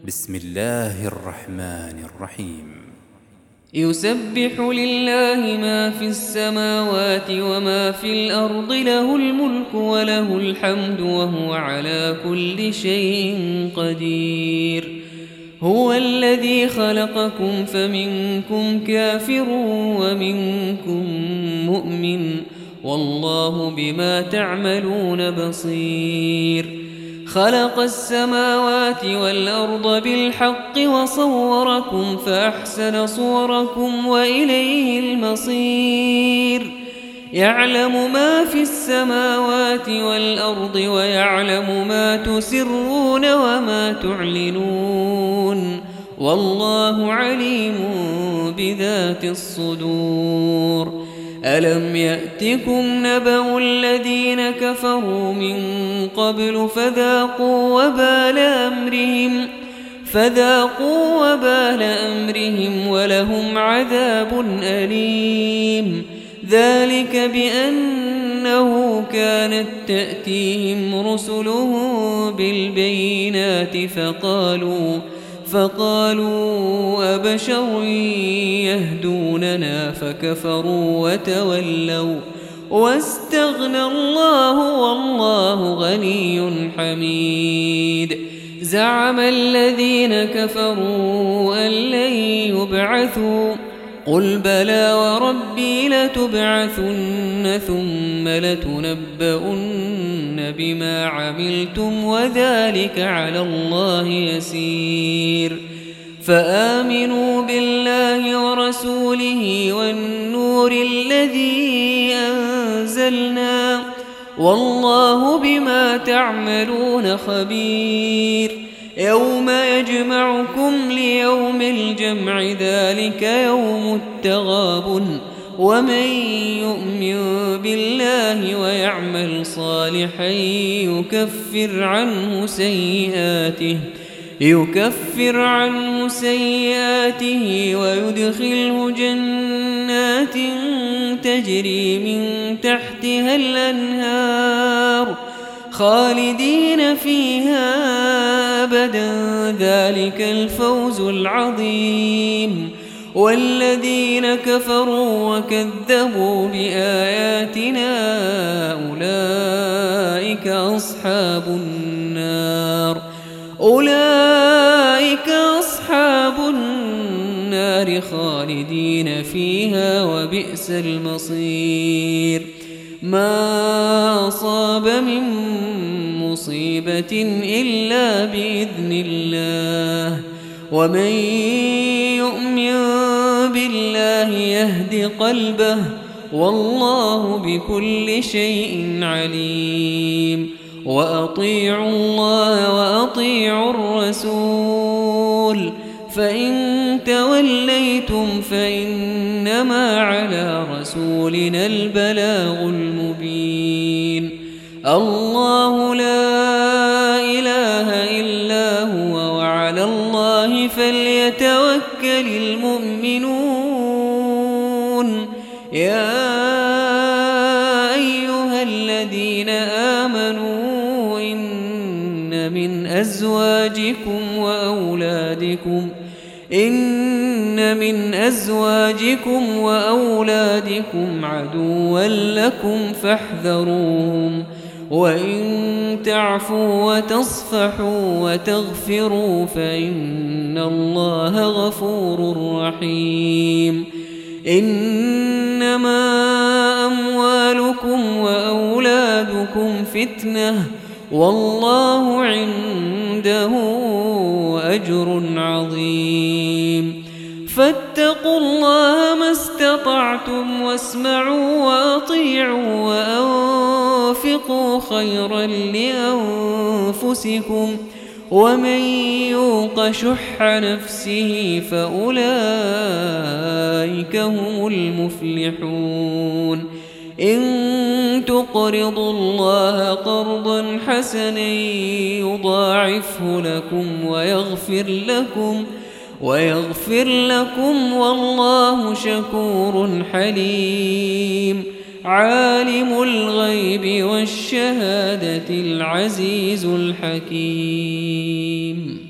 بسم الله الرحمن الرحيم. يسبح لله ما في السماوات وما في الأرض، له الملك وله الحمد وهو على كل شيء قدير. هو الذي خلقكم فمنكم كافر ومنكم مؤمن، والله بما تعملون بصير. خلق السماوات والأرض بالحق وصوركم فأحسن صوركم وإليه المصير. يعلم ما في السماوات والأرض ويعلم ما تسرون وما تعلنون، والله عليم بذات الصدور. ألم يأتكم نبأ الذين كفروا من قبل فذاقوا وبال أمرهم ولهم عذاب أليم. ذلك بأنه كانت تأتيهم رسلهم بالبينات فقالوا أبشر يهدوننا فكفروا وتولوا واستغنى الله والله غني حميد. زعم الذين كفروا أن لن يبعثوا، قل بلى وربي لتبعثن ثم لتنبؤن بما عملتم وذلك على الله يسير. فآمنوا بالله ورسوله والنور الذي أنزلنا، والله بما تعملون خبير. يوم يجمعكم ليوم الجمع، ذلك يوم التغابن. ومن يؤمن بالله ويعمل صالحا يكفر عنه سيئاته ويدخله جنات تجري من تحتها الأنهار خالدين فيها أبدا، ذلك الفوز العظيم. والذين كفروا وكذبوا بآياتنا أولئك أصحاب النار خالدين فيها وبئس المصير. ما أصاب من مصيبة إلا بإذن الله، ومن يؤمن بالله يهد قلبه، والله بكل شيء عليم. وأطيعوا الله وأطيعوا الرسول، فإن توليتم فإنما على رسولنا البلاغ المبين. الله لا إله إلا هو، وعلى الله فليتوكل المؤمنون. يا أيها الذين آمنوا إن من أزواجكم وأولادكم عدوا لكم فاحذروهم، وإن تعفوا وتصفحوا وتغفروا فإن الله غفور رحيم. إنما أموالكم وأولادكم فتنة، والله عنده أجر عظيم. فاتقوا الله ما استطعتم، واسمعوا وأطيعوا وأنفقوا خيرا لأنفسكم، ومن يوق شح نفسه فأولئك هم المفلحون. إن تقرضوا الله قرضا حسنا يضاعفه لكم ويغفر لكم والله شكور حليم. عالم الغيب والشهادة العزيز الحكيم.